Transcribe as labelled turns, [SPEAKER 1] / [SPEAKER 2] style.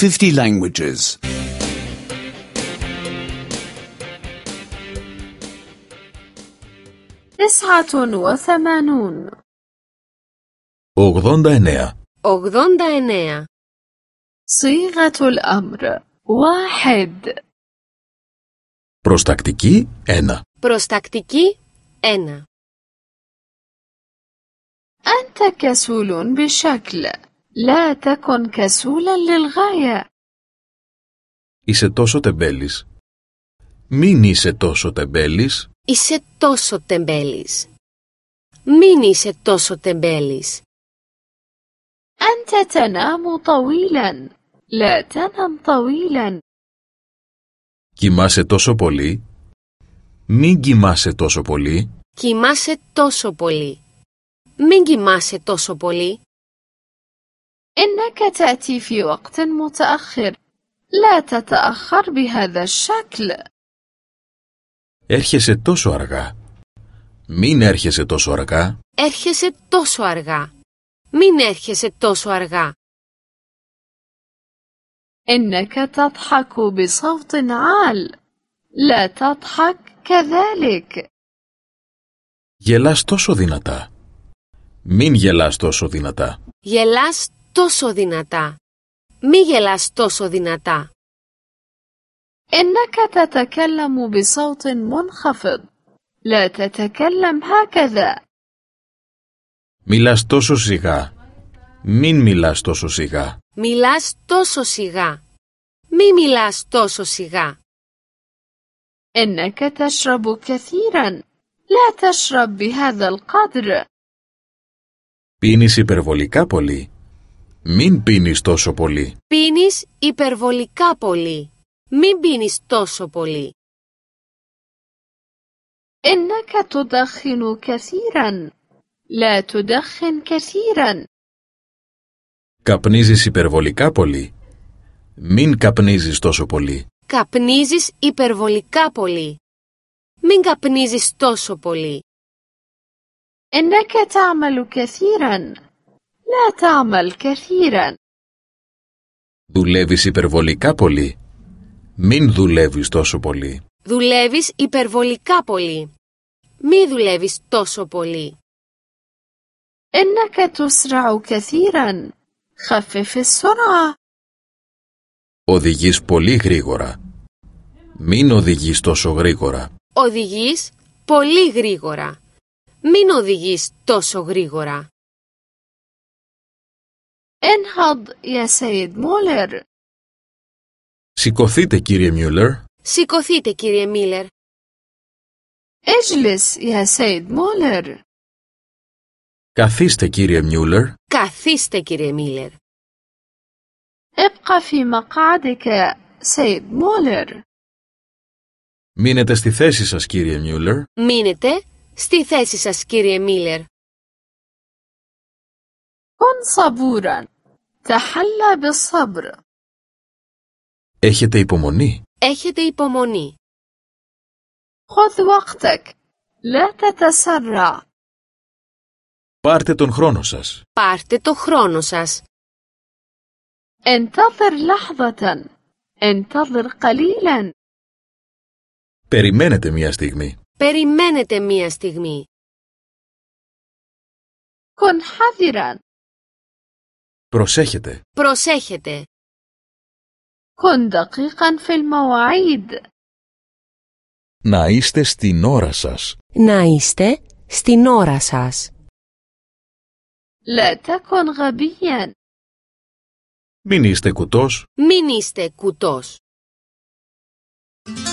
[SPEAKER 1] 50 languages.
[SPEAKER 2] 89
[SPEAKER 3] 89.
[SPEAKER 4] 89.
[SPEAKER 2] صيغة الأمر 1.
[SPEAKER 3] Προστακτική 1.
[SPEAKER 4] Προστακτική 1.
[SPEAKER 2] أنت كسول بشكل لا تكن كسولا للغاية.
[SPEAKER 3] Είσαι τόσο τεμπέλης. Μην είσαι τόσο τεμπέλης.
[SPEAKER 4] Είσαι τόσο τεμπέλης. Μην είσαι τόσο τεμπέλης.
[SPEAKER 2] أنت تنام طويلا لا تنم طويلا.
[SPEAKER 3] Κοιμάσαι τόσο πολύ. Μην κοιμάσαι τόσο πολύ.
[SPEAKER 4] Κοιμάσαι τόσο πολύ. Μην κοιμάσαι τόσο πολύ.
[SPEAKER 2] إنك تأتي في وقت متأخر. لا تتأخر بهذا الشكل.
[SPEAKER 3] Έρχεσαι τόσο αργά. Μην έρχεσαι τόσο αργά.
[SPEAKER 4] Έρχεσαι τόσο αργά. Μην έρχεσαι τόσο αργά.
[SPEAKER 2] إنك تضحك بصوت عال. لا تضحك كذلك.
[SPEAKER 3] Γελάς τόσο δυνατά. Μην γελάς τόσο δυνατά.
[SPEAKER 4] Γελάς τόσο δυνατά. Μη γελάς τόσο δυνατά.
[SPEAKER 2] إنك تتكلم بصوت منخفض. لا تتكلم هكذا.
[SPEAKER 3] Μιλάς τόσο σιγά. Μην μιλάς τόσο σιγά.
[SPEAKER 4] Μιλάς τόσο σιγά. Μη μιλάς τόσο σιγά.
[SPEAKER 2] إنك تشرب كثيرا. لا تشرب بهذا القدر.
[SPEAKER 3] Πίνεις υπερβολικά πολύ. Μην πίνεις τόσο πολύ.
[SPEAKER 4] Πίνεις υπερβολικά πολύ. Μην πίνεις τόσο πολύ.
[SPEAKER 2] إنك تدخن كثيرا. لا تدخن كثيرا.
[SPEAKER 3] Καπνίζεις υπερβολικά πολύ. Μην καπνίζεις τόσο πολύ.
[SPEAKER 4] Καπνίζεις υπερβολικά πολύ. Μην καπνίζεις τόσο πολύ.
[SPEAKER 2] إنك تعمل كثيرا. لا تعمل كثيرا.
[SPEAKER 3] Δουλεύεις υπερβολικά πολύ. Μην δουλεύεις τόσο πολύ.
[SPEAKER 4] Δουλεύεις υπερβολικά πολύ. Μη δουλεύεις τόσο πολύ.
[SPEAKER 2] إنك تسرع كثيرا. خفف السرعة.
[SPEAKER 3] Οδηγείς πολύ γρήγορα. Μην οδηγείς τόσο γρήγορα.
[SPEAKER 4] Οδηγείς πολύ γρήγορα. Μην οδηγείς τόσο γρήγορα.
[SPEAKER 2] انهض يا سيد مولر.
[SPEAKER 3] Σηκωθείτε, κύριε Μιούλερ.
[SPEAKER 4] Σηκωθείτε, κύριε Μίλλερ.
[SPEAKER 2] اجلس يا سيد مولر.
[SPEAKER 3] Καθίστε, κύριε Μιούλερ.
[SPEAKER 4] Καθίστε, κύριε Μίλλερ.
[SPEAKER 2] ابقى في مقعدك سيد مولر.
[SPEAKER 3] Μείνετε στη θέση σας, κύριε Μιούλερ.
[SPEAKER 4] Μείνετε στη θέση σας, κύριε Μίλλερ.
[SPEAKER 2] كن صبورا. تحلى بالصبر.
[SPEAKER 3] Έχετε υπομονή.
[SPEAKER 4] Έχετε υπομονή.
[SPEAKER 2] خذ وقتك. لا تتسرع.
[SPEAKER 3] Πάρτε τον χρόνο σας.
[SPEAKER 4] Πάρτε το χρόνο σας.
[SPEAKER 2] انتظر لحظة. انتظر قليلا.
[SPEAKER 3] Περιμένετε μια στιγμή.
[SPEAKER 4] Περιμένετε μία στιγμή.
[SPEAKER 2] كن حذرا.
[SPEAKER 3] Προσέχετε.
[SPEAKER 4] Προσέχετε.
[SPEAKER 2] كن دقيقا في المواعيد.
[SPEAKER 3] Να είστε στην ώρα σας.
[SPEAKER 4] Να είστε στην ώρα σας.
[SPEAKER 2] لا تكن غبيا.
[SPEAKER 3] Μην είστε κουτός.
[SPEAKER 4] Μην είστε κουτός.